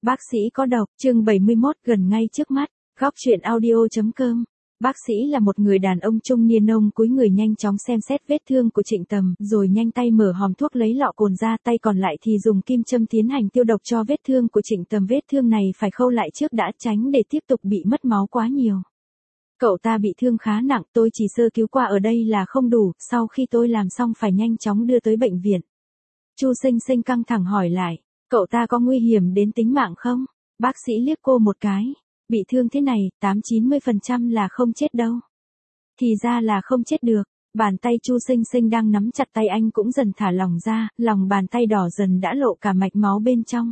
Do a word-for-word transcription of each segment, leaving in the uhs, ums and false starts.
Bác sĩ có độc, chương bảy mươi mốt gần ngay trước mắt, góc truyện audio.com. Bác sĩ là một người đàn ông trung niên, ông cúi người nhanh chóng xem xét vết thương của Trịnh Tầm, rồi nhanh tay mở hòm thuốc lấy lọ cồn ra, tay còn lại thì dùng kim châm tiến hành tiêu độc cho vết thương của Trịnh Tầm. Vết thương này phải khâu lại trước đã, tránh để tiếp tục bị mất máu quá nhiều. Cậu ta bị thương khá nặng, tôi chỉ sơ cứu qua ở đây là không đủ, sau khi tôi làm xong phải nhanh chóng đưa tới bệnh viện. Chu Sinh Sinh căng thẳng hỏi lại, cậu ta có nguy hiểm đến tính mạng không? Bác sĩ liếc cô một cái, bị thương thế này, tám chín mươi phần trăm là không chết đâu. Thì ra là không chết được, bàn tay Chu Sinh Sinh đang nắm chặt tay anh cũng dần thả lỏng ra, lòng bàn tay đỏ dần đã lộ cả mạch máu bên trong.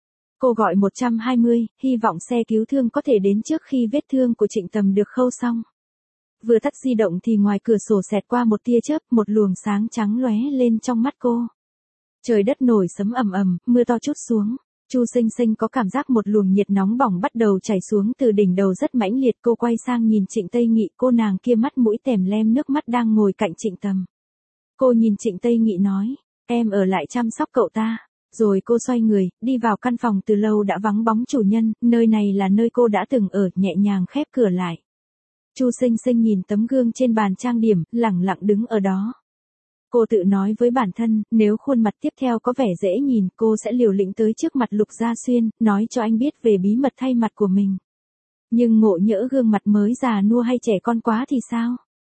Cô gọi một hai không, hy vọng xe cứu thương có thể đến trước khi vết thương của Trịnh Tầm được khâu xong. Vừa tắt di động thì ngoài cửa sổ xẹt qua một tia chớp, một luồng sáng trắng lóe lên trong mắt cô. Trời đất nổi sấm ầm ầm, mưa to trút xuống. Chu Sinh Sinh có cảm giác một luồng nhiệt nóng bỏng bắt đầu chảy xuống từ đỉnh đầu rất mãnh liệt. Cô quay sang nhìn Trịnh Tây Nghị, cô nàng kia mắt mũi tèm lem nước mắt đang ngồi cạnh Trịnh Tầm. Cô nhìn Trịnh Tây Nghị nói, em ở lại chăm sóc cậu ta. Rồi cô xoay người, đi vào căn phòng từ lâu đã vắng bóng chủ nhân, nơi này là nơi cô đã từng ở, nhẹ nhàng khép cửa lại. Chu Sinh Sinh nhìn tấm gương trên bàn trang điểm, lẳng lặng đứng ở đó. Cô tự nói với bản thân, nếu khuôn mặt tiếp theo có vẻ dễ nhìn, cô sẽ liều lĩnh tới trước mặt Lục Gia Xuyên, nói cho anh biết về bí mật thay mặt của mình. Nhưng ngộ nhỡ gương mặt mới già nua hay trẻ con quá thì sao?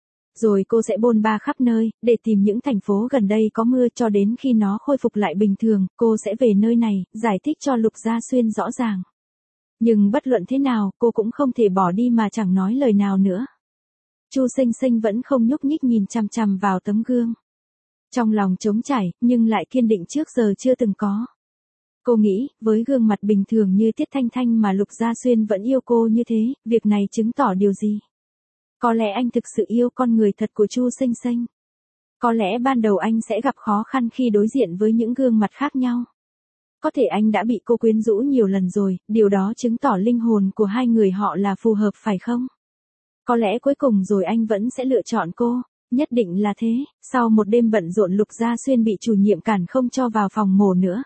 Rồi cô sẽ bôn ba khắp nơi, để tìm những thành phố gần đây có mưa, cho đến khi nó khôi phục lại bình thường, cô sẽ về nơi này, giải thích cho Lục Gia Xuyên rõ ràng. Nhưng bất luận thế nào, cô cũng không thể bỏ đi mà chẳng nói lời nào nữa. Chu Sinh Sinh vẫn không nhúc nhích nhìn chằm chằm vào tấm gương. Trong lòng trống trải, nhưng lại kiên định trước giờ chưa từng có. Cô nghĩ, với gương mặt bình thường như Tiết Thanh Thanh mà Lục Gia Xuyên vẫn yêu cô như thế, việc này chứng tỏ điều gì? Có lẽ anh thực sự yêu con người thật của Chu Sinh Sinh. Có lẽ ban đầu anh sẽ gặp khó khăn khi đối diện với những gương mặt khác nhau. Có thể anh đã bị cô quyến rũ nhiều lần rồi, điều đó chứng tỏ linh hồn của hai người họ là phù hợp phải không? Có lẽ cuối cùng rồi anh vẫn sẽ lựa chọn cô. Nhất định là thế. Sau một đêm bận rộn, Lục Gia Xuyên bị chủ nhiệm cản không cho vào phòng mổ nữa.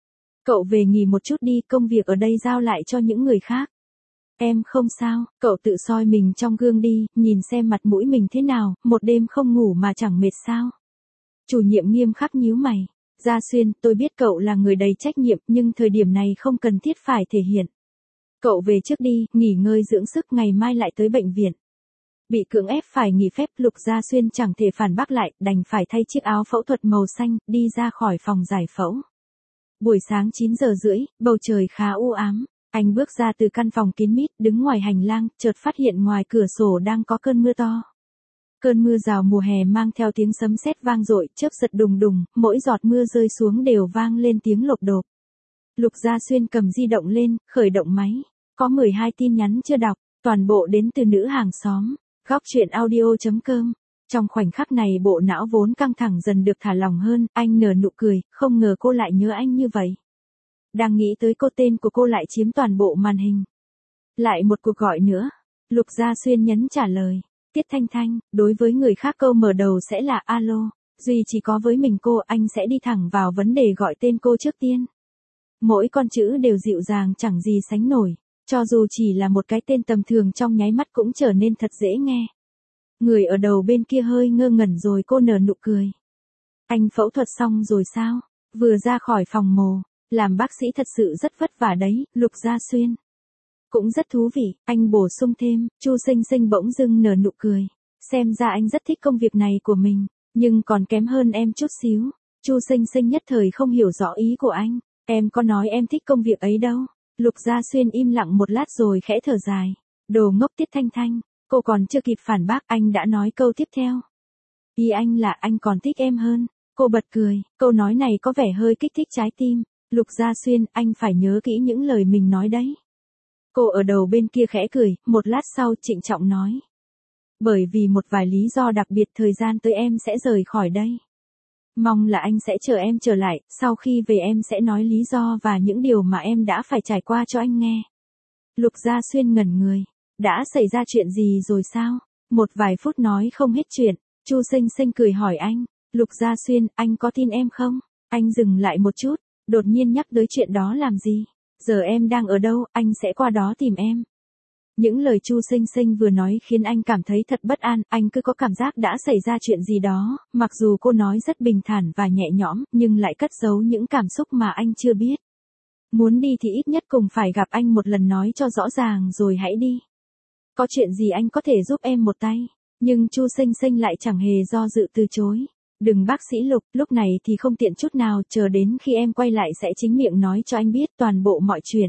Cậu về nghỉ một chút đi, công việc ở đây giao lại cho những người khác. Em không sao, cậu tự soi mình trong gương đi, nhìn xem mặt mũi mình thế nào, một đêm không ngủ mà chẳng mệt sao? Chủ nhiệm nghiêm khắc nhíu mày. Gia Xuyên, tôi biết cậu là người đầy trách nhiệm, nhưng thời điểm này không cần thiết phải thể hiện. Cậu về trước đi, nghỉ ngơi dưỡng sức, ngày mai lại tới bệnh viện. Bị cưỡng ép phải nghỉ phép, Lục Gia Xuyên chẳng thể phản bác lại, đành phải thay chiếc áo phẫu thuật màu xanh, đi ra khỏi phòng giải phẫu. Buổi sáng chín giờ rưỡi, bầu trời khá u ám. Anh bước ra từ căn phòng kín mít, đứng ngoài hành lang, chợt phát hiện ngoài cửa sổ đang có cơn mưa to. Cơn mưa rào mùa hè mang theo tiếng sấm sét vang dội, chớp giật đùng đùng, mỗi giọt mưa rơi xuống đều vang lên tiếng lộp độp. Lục Gia Xuyên cầm di động lên, khởi động máy. Có mười hai tin nhắn chưa đọc, toàn bộ đến từ nữ hàng xóm. Góc truyện audio.com. Trong khoảnh khắc này bộ não vốn căng thẳng dần được thả lỏng hơn, anh nở nụ cười, không ngờ cô lại nhớ anh như vậy. Đang nghĩ tới cô, tên của cô lại chiếm toàn bộ màn hình. Lại một cuộc gọi nữa. Lục Gia Xuyên nhấn trả lời. Tiết Thanh Thanh, đối với người khác câu mở đầu sẽ là alo, duy chỉ có với mình cô, anh sẽ đi thẳng vào vấn đề gọi tên cô trước tiên. Mỗi con chữ đều dịu dàng chẳng gì sánh nổi. Cho dù chỉ là một cái tên tầm thường, trong nháy mắt cũng trở nên thật dễ nghe. Người ở đầu bên kia hơi ngơ ngẩn rồi cô nở nụ cười. Anh phẫu thuật xong rồi sao? Vừa ra khỏi phòng mổ, làm bác sĩ thật sự rất vất vả đấy, Lục Gia Xuyên. Cũng rất thú vị, anh bổ sung thêm. Chu Sinh Sinh bỗng dưng nở nụ cười. Xem ra anh rất thích công việc này của mình, nhưng còn kém hơn em chút xíu. Chu Sinh Sinh nhất thời không hiểu rõ ý của anh. Em có nói em thích công việc ấy đâu. Lục Gia Xuyên im lặng một lát rồi khẽ thở dài. Đồ ngốc Tiết Thanh Thanh, cô còn chưa kịp phản bác, anh đã nói câu tiếp theo. Ý anh là anh còn thích em hơn. Cô bật cười, câu nói này có vẻ hơi kích thích trái tim. Lục Gia Xuyên, anh phải nhớ kỹ những lời mình nói đấy. Cô ở đầu bên kia khẽ cười, một lát sau trịnh trọng nói. Bởi vì một vài lý do đặc biệt, thời gian tới em sẽ rời khỏi đây. Mong là anh sẽ chờ em trở lại, sau khi về em sẽ nói lý do và những điều mà em đã phải trải qua cho anh nghe. Lục Gia Xuyên ngẩn người. Đã xảy ra chuyện gì rồi sao? Một vài phút nói không hết chuyện, Chu Sinh Sinh cười hỏi anh. Lục Gia Xuyên, anh có tin em không? Anh dừng lại một chút, đột nhiên nhắc tới chuyện đó làm gì? giờ em đang ở đâu, anh sẽ qua đó tìm em. Những lời Chu Sinh Sinh vừa nói khiến anh cảm thấy thật bất an, anh cứ có cảm giác đã xảy ra chuyện gì đó, mặc dù cô nói rất bình thản và nhẹ nhõm, nhưng lại cất giấu những cảm xúc mà anh chưa biết. Muốn đi thì ít nhất cùng phải gặp anh một lần nói cho rõ ràng rồi hãy đi. Có chuyện gì anh có thể giúp em một tay, nhưng Chu Sinh Sinh lại chẳng hề do dự từ chối. Đừng bác sĩ Lục, lúc này thì không tiện chút nào, chờ đến khi em quay lại sẽ chính miệng nói cho anh biết toàn bộ mọi chuyện.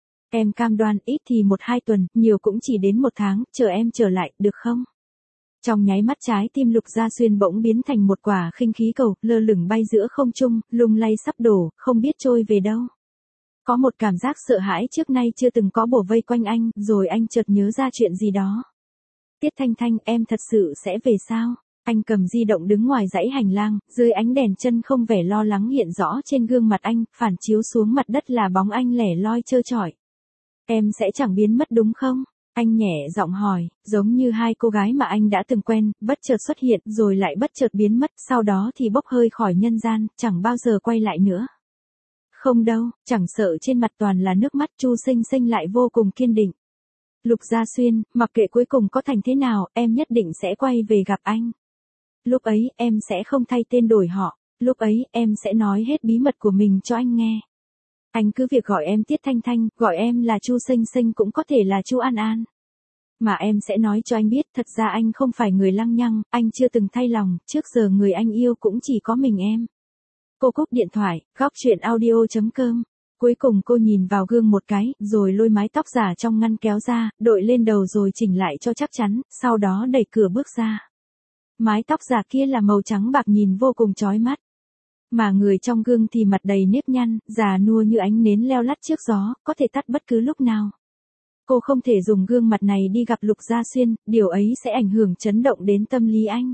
Em cam đoan ít thì một hai tuần, nhiều cũng chỉ đến một tháng, chờ em trở lại, được không? Trong nháy mắt trái tim Lục Gia Xuyên bỗng biến thành một quả khinh khí cầu, lơ lửng bay giữa không trung, lung lay sắp đổ, không biết trôi về đâu. Có một cảm giác sợ hãi trước nay chưa từng có bổ vây quanh anh, rồi anh chợt nhớ ra chuyện gì đó. Tiết Thanh Thanh, em thật sự sẽ về sao? Anh cầm di động đứng ngoài dãy hành lang, dưới ánh đèn chân không vẻ lo lắng hiện rõ trên gương mặt anh, phản chiếu xuống mặt đất là bóng anh lẻ loi trơ trọi. Em sẽ chẳng biến mất đúng không? Anh nhẹ giọng hỏi, giống như hai cô gái mà anh đã từng quen, bất chợt xuất hiện rồi lại bất chợt biến mất, sau đó thì bốc hơi khỏi nhân gian, chẳng bao giờ quay lại nữa. Không đâu, chẳng sợ trên mặt toàn là nước mắt, Chu Sinh Sinh lại vô cùng kiên định. Lục Gia Xuyên, mặc kệ cuối cùng có thành thế nào, em nhất định sẽ quay về gặp anh. Lúc ấy, em sẽ không thay tên đổi họ, lúc ấy, em sẽ nói hết bí mật của mình cho anh nghe. Anh cứ việc gọi em Tiết Thanh Thanh, gọi em là Chu Sinh Sinh cũng có thể là Chu An An. Mà em sẽ nói cho anh biết, thật ra anh không phải người lăng nhăng, anh chưa từng thay lòng, trước giờ người anh yêu cũng chỉ có mình em. Cô cúp điện thoại, góc chuyện audio chấm com. Cuối cùng cô nhìn vào gương một cái, rồi lôi mái tóc giả trong ngăn kéo ra, đội lên đầu rồi chỉnh lại cho chắc chắn, sau đó đẩy cửa bước ra. Mái tóc giả kia là màu trắng bạc nhìn vô cùng chói mắt. Mà người trong gương thì mặt đầy nếp nhăn, già nua như ánh nến leo lắt trước gió, có thể tắt bất cứ lúc nào. Cô không thể dùng gương mặt này đi gặp Lục Gia Xuyên, điều ấy sẽ ảnh hưởng chấn động đến tâm lý anh.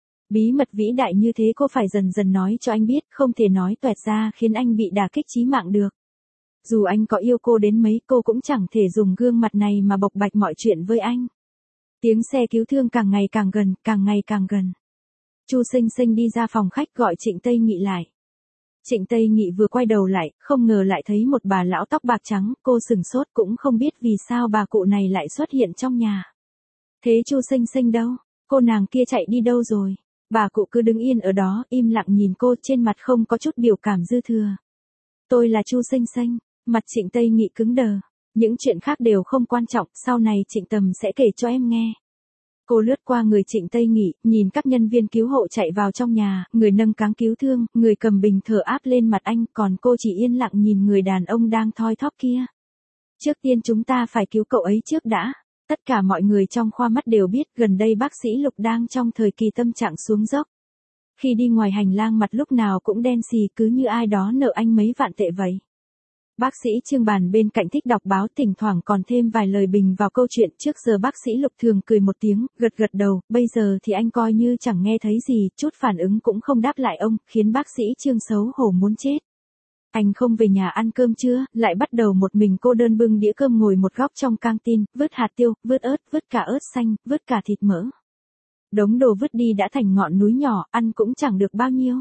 Bí mật vĩ đại như thế cô phải dần dần nói cho anh biết, không thể nói toẹt ra khiến anh bị đả kích chí mạng được. Dù anh có yêu cô đến mấy, cô cũng chẳng thể dùng gương mặt này mà bộc bạch mọi chuyện với anh. Tiếng xe cứu thương càng ngày càng gần, càng ngày càng gần. Chu Sinh Sinh đi ra phòng khách gọi Trịnh Tây Nghị lại. Trịnh Tây Nghị vừa quay đầu lại, không ngờ lại thấy một bà lão tóc bạc trắng, cô sừng sốt cũng không biết vì sao bà cụ này lại xuất hiện trong nhà. Thế Chu Sinh Sinh đâu? Cô nàng kia chạy đi đâu rồi? Bà cụ cứ đứng yên ở đó, im lặng nhìn cô, trên mặt không có chút biểu cảm dư thừa. Tôi là Chu Sinh Sinh, mặt Trịnh Tây Nghị cứng đờ. Những chuyện khác đều không quan trọng, sau này Trịnh Tầm sẽ kể cho em nghe. Cô lướt qua người Trịnh Tây Nghị, nhìn các nhân viên cứu hộ chạy vào trong nhà, người nâng cáng cứu thương, người cầm bình thở áp lên mặt anh, còn cô chỉ yên lặng nhìn người đàn ông đang thoi thóp kia. Trước tiên chúng ta phải cứu cậu ấy trước đã. Tất cả mọi người trong khoa mắt đều biết gần đây bác sĩ Lục đang trong thời kỳ tâm trạng xuống dốc. Khi đi ngoài hành lang mặt lúc nào cũng đen xì, cứ như ai đó nợ anh mấy vạn tệ vậy. Bác sĩ Trương bàn bên cạnh thích đọc báo, thỉnh thoảng còn thêm vài lời bình vào câu chuyện. Trước giờ bác sĩ Lục thường cười một tiếng, gật gật đầu, bây giờ thì anh coi như chẳng nghe thấy gì, chút phản ứng cũng không đáp lại ông, khiến bác sĩ Trương xấu hổ muốn chết. Anh không về nhà ăn cơm trưa, lại bắt đầu một mình cô đơn bưng đĩa cơm ngồi một góc trong căng tin, vớt hạt tiêu, vớt ớt, vớt cả ớt xanh, vớt cả thịt mỡ. Đống đồ vứt đi đã thành ngọn núi nhỏ, ăn cũng chẳng được bao nhiêu.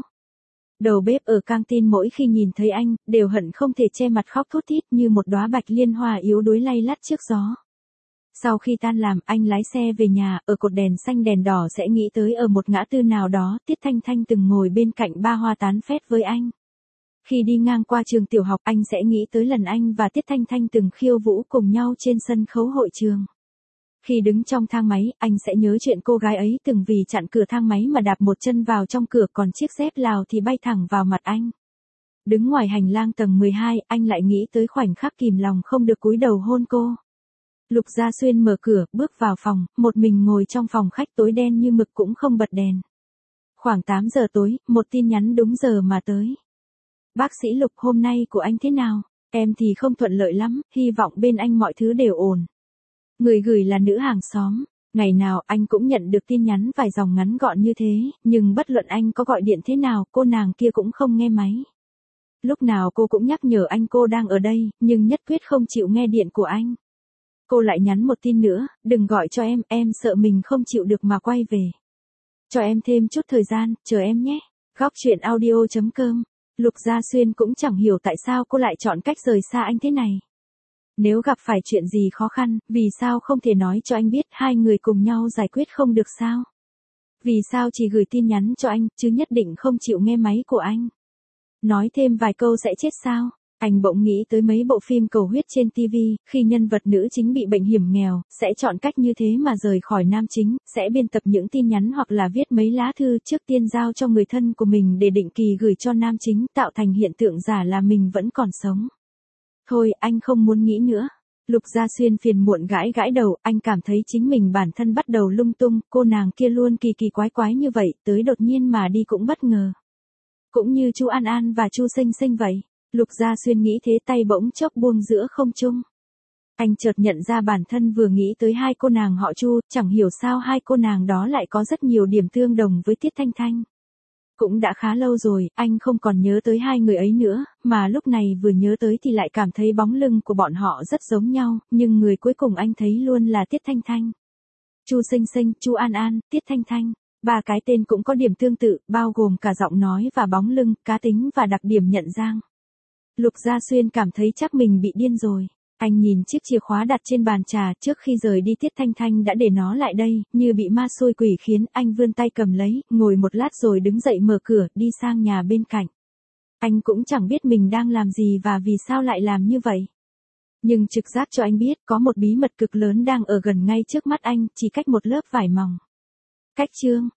Đầu bếp ở căng tin mỗi khi nhìn thấy anh, đều hận không thể che mặt khóc thút thít như một đóa bạch liên hoa yếu đuối lay lắt trước gió. Sau khi tan làm, anh lái xe về nhà, ở cột đèn xanh đèn đỏ sẽ nghĩ tới ở một ngã tư nào đó, Tiết Thanh Thanh từng ngồi bên cạnh ba hoa tán phét với anh. Khi đi ngang qua trường tiểu học, anh sẽ nghĩ tới lần anh và Tiết Thanh Thanh từng khiêu vũ cùng nhau trên sân khấu hội trường. Khi đứng trong thang máy, anh sẽ nhớ chuyện cô gái ấy từng vì chặn cửa thang máy mà đạp một chân vào trong cửa, còn chiếc dép Lào thì bay thẳng vào mặt anh. Đứng ngoài hành lang tầng mười hai, anh lại nghĩ tới khoảnh khắc kìm lòng không được cúi đầu hôn cô. Lục Gia Xuyên mở cửa, bước vào phòng, một mình ngồi trong phòng khách tối đen như mực cũng không bật đèn. Khoảng tám giờ tối, một tin nhắn đúng giờ mà tới. Bác sĩ Lục, hôm nay của anh thế nào? Em thì không thuận lợi lắm, hy vọng bên anh mọi thứ đều ổn. Người gửi là nữ hàng xóm. Ngày nào anh cũng nhận được tin nhắn vài dòng ngắn gọn như thế, nhưng bất luận anh có gọi điện thế nào, cô nàng kia cũng không nghe máy. Lúc nào cô cũng nhắc nhở anh cô đang ở đây, nhưng nhất quyết không chịu nghe điện của anh. Cô lại nhắn một tin nữa, đừng gọi cho em, em sợ mình không chịu được mà quay về. Cho em thêm chút thời gian, chờ em nhé. Góc chuyện audio chấm com Lục Gia Xuyên cũng chẳng hiểu tại sao cô lại chọn cách rời xa anh thế này. Nếu gặp phải chuyện gì khó khăn, vì sao không thể nói cho anh biết hai người cùng nhau giải quyết không được sao? Vì sao chỉ gửi tin nhắn cho anh, chứ nhất định không chịu nghe máy của anh? Nói thêm vài câu sẽ chết sao? Anh bỗng nghĩ tới mấy bộ phim cầu huyết trên ti vi, khi nhân vật nữ chính bị bệnh hiểm nghèo, sẽ chọn cách như thế mà rời khỏi nam chính, sẽ biên tập những tin nhắn hoặc là viết mấy lá thư trước tiên giao cho người thân của mình để định kỳ gửi cho nam chính, tạo thành hiện tượng giả là mình vẫn còn sống. Thôi, anh không muốn nghĩ nữa. Lục Gia Xuyên phiền muộn gãi gãi đầu, anh cảm thấy chính mình bản thân bắt đầu lung tung, cô nàng kia luôn kỳ kỳ quái quái như vậy, tới đột nhiên mà đi cũng bất ngờ. Cũng như Chu An An và Chu Sinh Sinh vậy. Lục Gia Xuyên nghĩ thế, tay bỗng chốc buông giữa không trung. Anh chợt nhận ra bản thân vừa nghĩ tới hai cô nàng họ Chu, chẳng hiểu sao hai cô nàng đó lại có rất nhiều điểm tương đồng với Tiết Thanh Thanh. Cũng đã khá lâu rồi, anh không còn nhớ tới hai người ấy nữa, mà lúc này vừa nhớ tới thì lại cảm thấy bóng lưng của bọn họ rất giống nhau, nhưng người cuối cùng anh thấy luôn là Tiết Thanh Thanh. Chu Sinh Sinh, Chu An An, Tiết Thanh Thanh. Ba cái tên cũng có điểm tương tự, bao gồm cả giọng nói và bóng lưng, cá tính và đặc điểm nhận dạng. Lục Gia Xuyên cảm thấy chắc mình bị điên rồi. Anh nhìn chiếc chìa khóa đặt trên bàn trà, trước khi rời đi Tiết Thanh Thanh đã để nó lại đây, như bị ma xui quỷ khiến, anh vươn tay cầm lấy, ngồi một lát rồi đứng dậy mở cửa, đi sang nhà bên cạnh. Anh cũng chẳng biết mình đang làm gì và vì sao lại làm như vậy. Nhưng trực giác cho anh biết có một bí mật cực lớn đang ở gần ngay trước mắt anh, chỉ cách một lớp vải mỏng. Cách chương